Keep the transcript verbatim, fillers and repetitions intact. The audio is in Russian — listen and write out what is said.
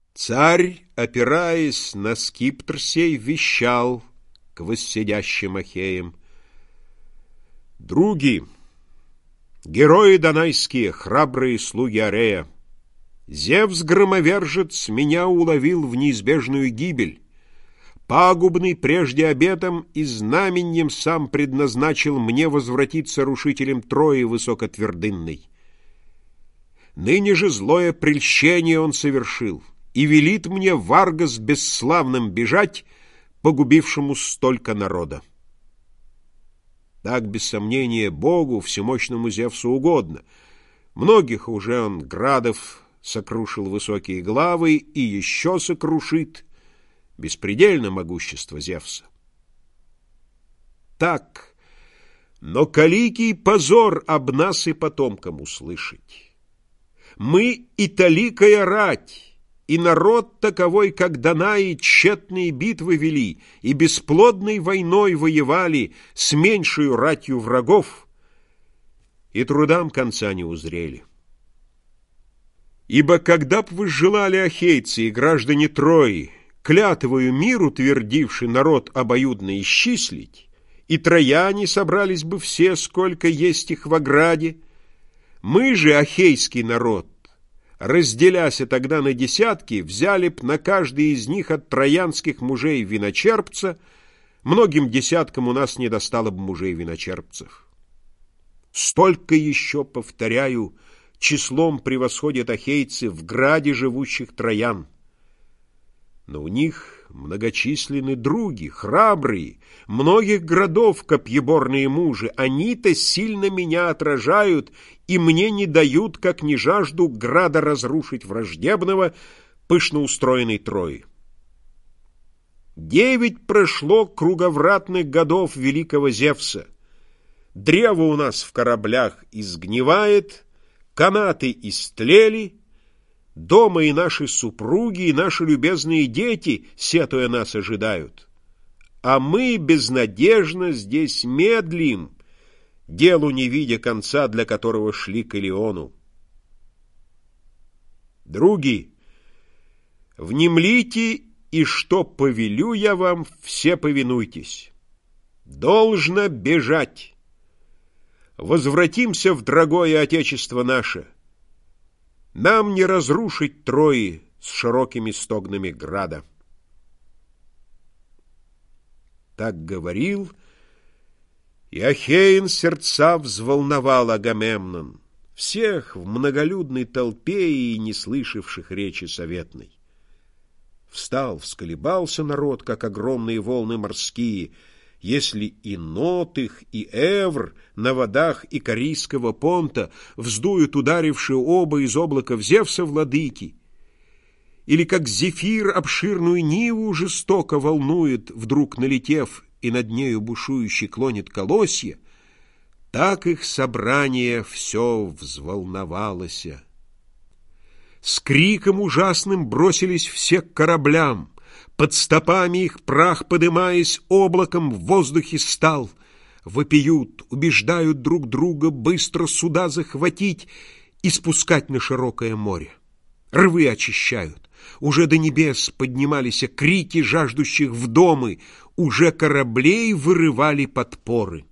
Царь, опираясь на скипетр сей, вещал к воссидящим ахеям: «Други, герои донайские, храбрые слуги Арея, Зевс-громовержец меня уловил в неизбежную гибель, пагубный прежде обетом и знаменем сам предназначил мне возвратиться рушителем Трои высокотвердынной. Ныне же злое прельщение он совершил и велит мне в Аргос бесславным бежать, погубившему столько народа. Так, без сомнения, Богу, всемощному Зевсу, угодно. Многих уже он градов сокрушил высокие главы и еще сокрушит. Беспредельно могущество Зевса. Так, но каликий позор об нас и потомкам услышать. Мы и таликая рать, и народ таковой, как Данаи, тщетные битвы вели, и бесплодной войной воевали с меньшую ратью врагов, и трудам конца не узрели. Ибо когда б вы желали, ахейцы и граждане Трои, клятвою миру твердивший народ обоюдно исчислить, и трояне собрались бы все, сколько есть их в ограде, мы же, ахейский народ, разделяся тогда на десятки, взяли б на каждый из них от троянских мужей виночерпца, многим десяткам у нас не достало бы мужей виночерпцев. Столько еще, повторяю, числом превосходят ахейцы в граде живущих троян. Но у них многочисленны други, храбрые, многих городов копьеборные мужи. Они-то сильно меня отражают и мне не дают, как не жажду, града разрушить враждебного, пышно устроенной Трои. Девять прошло круговратных годов великого Зевса. Древо у нас в кораблях изгнивает, канаты истлели, дома и наши супруги, и наши любезные дети, сетуя нас, ожидают. А мы безнадежно здесь медлим, делу не видя конца, для которого шли к Илиону. Други, внемлите, и что повелю я вам, все повинуйтесь. Должно бежать. Возвратимся в дорогое отечество наше. Нам не разрушить Трои с широкими стогнами града. Так говорил, и Ахеин сердца взволновал Агамемнон, всех в многолюдной толпе и не слышавших речи советной. Встал, всколебался народ, как огромные волны морские, если и Нот их, и Эвр на водах Икарийского понта вздуют ударившие оба из облаков Зевса владыки, или как Зефир обширную Ниву жестоко волнует, вдруг налетев, и над нею бушующий клонит колосья, так их собрание все взволновалося. С криком ужасным бросились все к кораблям, под стопами их прах, подымаясь облаком, в воздухе стал. Вопиют, убеждают друг друга быстро суда захватить и спускать на широкое море. Рвы очищают. Уже до небес поднимались крики жаждущих в домы, уже кораблей вырывали подпоры.